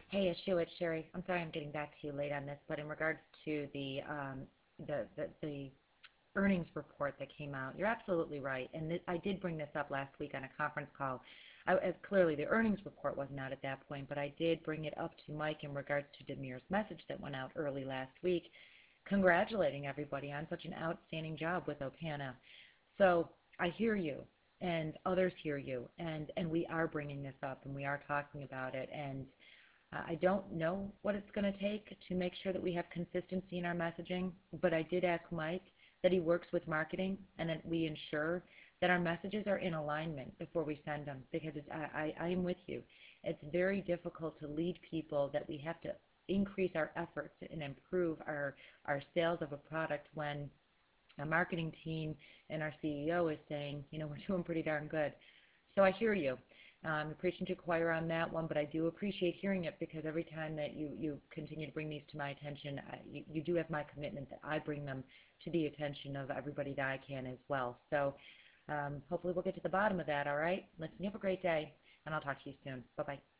Hey, Ashua, it's Sherry. I'm sorry I'm getting back to you late on this, but in regards to the earnings report that came out, you're absolutely right. And I did bring this up last week on a conference call. Clearly, the earnings report wasn't out at that point, but I did bring it up to Mike in regards to Demir's message that went out early last week, congratulating everybody on such an outstanding job with Opana. So I hear you, and others hear you, and we are bringing this up, and we are talking about it, and I don't know what it's going to take to make sure that we have consistency in our messaging, but I did ask Mike that he works with marketing and that we ensure that our messages are in alignment before we send them because I am with you. It's very difficult to lead people that we have to increase our efforts and improve our sales of a product when a marketing team and our CEO is saying, we're doing pretty darn good. So I hear you. I'm preaching to choir on that one, but I do appreciate hearing it because every time that you continue to bring these to my attention, you do have my commitment that I bring them to the attention of everybody that I can as well. So hopefully we'll get to the bottom of that, all right? Listen, you have a great day, and I'll talk to you soon. Bye-bye.